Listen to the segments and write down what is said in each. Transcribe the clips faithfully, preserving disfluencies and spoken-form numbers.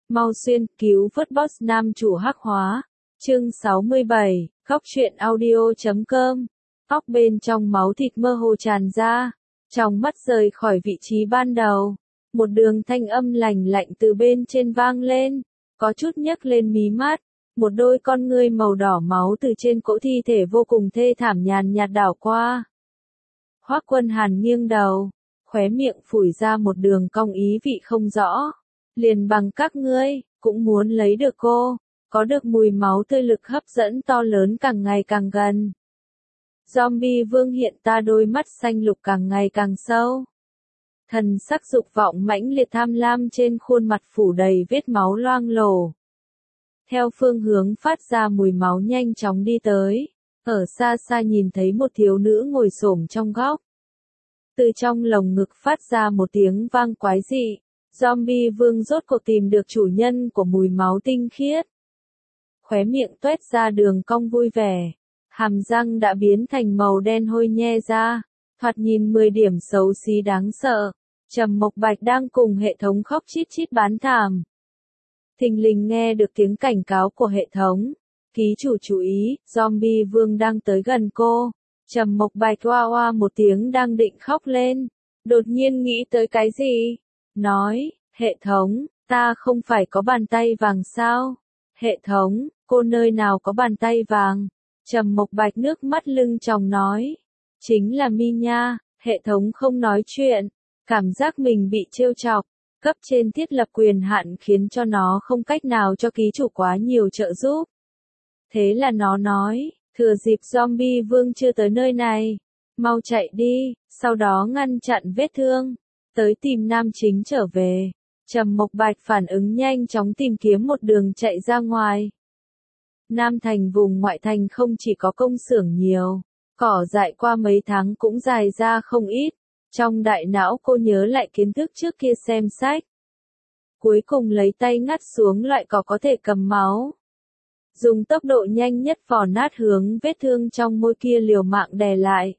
Mau xuyên cứu vớt boss nam chủ hắc hóa. Chương sáu mươi bảy, góc truyện audio chấm com. Óc bên trong máu thịt mơ hồ tràn ra, trong mắt rời khỏi vị trí ban đầu. Một đường thanh âm lành lạnh từ bên trên vang lên, có chút nhấc lên mí mắt. Một đôi con ngươi màu đỏ máu từ trên cỗ thi thể vô cùng thê thảm nhàn nhạt đảo qua. Hoắc Quân Hàn nghiêng đầu, khóe miệng phủi ra một đường cong ý vị không rõ. Liền bằng các ngươi, cũng muốn lấy được cô, có được mùi máu tươi lực hấp dẫn to lớn càng ngày càng gần. Zombie vương hiện ta đôi mắt xanh lục càng ngày càng sâu. Thần sắc dục vọng mãnh liệt tham lam trên khuôn mặt phủ đầy vết máu loang lổ. Theo phương hướng phát ra mùi máu nhanh chóng đi tới, ở xa xa nhìn thấy một thiếu nữ ngồi xổm trong góc. Từ trong lồng ngực phát ra một tiếng vang quái dị, zombie vương rốt cuộc tìm được chủ nhân của mùi máu tinh khiết. Khóe miệng toét ra đường cong vui vẻ, hàm răng đã biến thành màu đen hôi nhe ra, thoạt nhìn mười điểm xấu xí đáng sợ. Trầm Mộc Bạch đang cùng hệ thống khóc chít chít bán thảm. Thình lình nghe được tiếng cảnh cáo của hệ thống. Ký chủ chú ý, zombie vương đang tới gần cô. Trầm Mộc Bạch oa oa một tiếng đang định khóc lên. Đột nhiên nghĩ tới cái gì? Nói, hệ thống, ta không phải có bàn tay vàng sao? Hệ thống, cô nơi nào có bàn tay vàng? Trầm Mộc Bạch nước mắt lưng tròng nói. Chính là Mi nha, hệ thống không nói chuyện. Cảm giác mình bị trêu chọc, cấp trên thiết lập quyền hạn khiến cho nó không cách nào cho ký chủ quá nhiều trợ giúp. Thế là nó nói, thừa dịp zombie vương chưa tới nơi này, mau chạy đi, sau đó ngăn chặn vết thương, tới tìm nam chính trở về. Trầm Mộc Bạch phản ứng nhanh chóng tìm kiếm một đường chạy ra ngoài. Nam thành vùng ngoại thành không chỉ có công xưởng nhiều, cỏ dại qua mấy tháng cũng dài ra không ít. Trong đại não cô nhớ lại kiến thức trước kia xem sách. Cuối cùng lấy tay ngắt xuống loại cỏ có thể cầm máu. Dùng tốc độ nhanh nhất vò nát hướng vết thương trong môi kia liều mạng đè lại.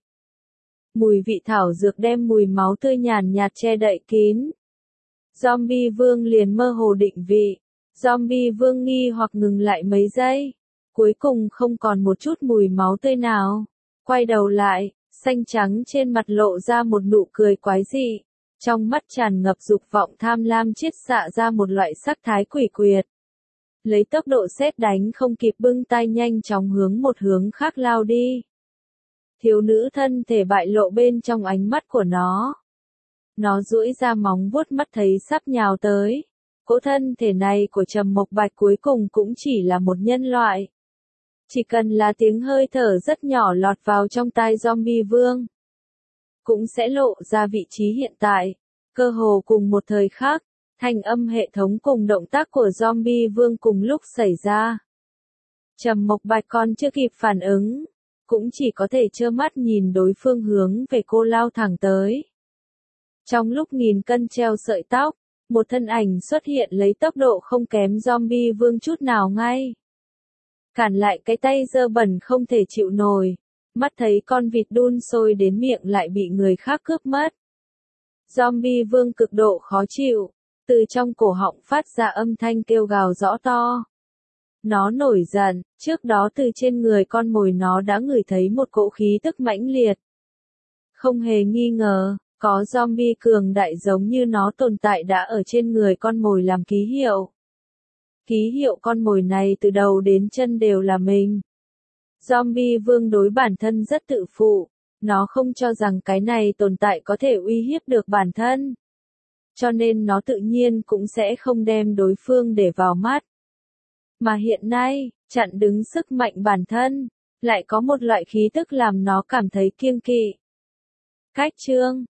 Mùi vị thảo dược đem mùi máu tươi nhàn nhạt che đậy kín. Zombie vương liền mơ hồ định vị. Zombie vương nghi hoặc ngừng lại mấy giây. Cuối cùng không còn một chút mùi máu tươi nào. Quay đầu lại. Xanh trắng trên mặt lộ ra một nụ cười quái dị, trong mắt tràn ngập dục vọng tham lam chiết xạ ra một loại sắc thái quỷ quyệt. Lấy tốc độ sét đánh không kịp bưng tay nhanh chóng hướng một hướng khác lao đi. Thiếu nữ thân thể bại lộ bên trong ánh mắt của nó. Nó duỗi ra móng vuốt mắt thấy sắp nhào tới. Cỗ thân thể này của Trầm Mộc Bạch cuối cùng cũng chỉ là một nhân loại. Chỉ cần là tiếng hơi thở rất nhỏ lọt vào trong tai zombie vương, cũng sẽ lộ ra vị trí hiện tại. Cơ hồ cùng một thời khắc, thanh âm hệ thống cùng động tác của zombie vương cùng lúc xảy ra. Trầm Mộc Bạch còn chưa kịp phản ứng, cũng chỉ có thể trơ mắt nhìn đối phương hướng về cô lao thẳng tới. Trong lúc nghìn cân treo sợi tóc, một thân ảnh xuất hiện lấy tốc độ không kém zombie vương chút nào ngay. Cản lại cái tay dơ bẩn không thể chịu nổi, mắt thấy con vịt đun sôi đến miệng lại bị người khác cướp mất. Zombie vương cực độ khó chịu, từ trong cổ họng phát ra âm thanh kêu gào rõ to. Nó nổi giận, trước đó từ trên người con mồi nó đã ngửi thấy một cỗ khí tức mãnh liệt. Không hề nghi ngờ, có zombie cường đại giống như nó tồn tại đã ở trên người con mồi làm ký hiệu. Ký hiệu con mồi này từ đầu đến chân đều là mình. Zombie vương đối bản thân rất tự phụ, nó không cho rằng cái này tồn tại có thể uy hiếp được bản thân. Cho nên nó tự nhiên cũng sẽ không đem đối phương để vào mắt. Mà hiện nay, chặn đứng sức mạnh bản thân, lại có một loại khí tức làm nó cảm thấy kiêng kỵ. Cách chương,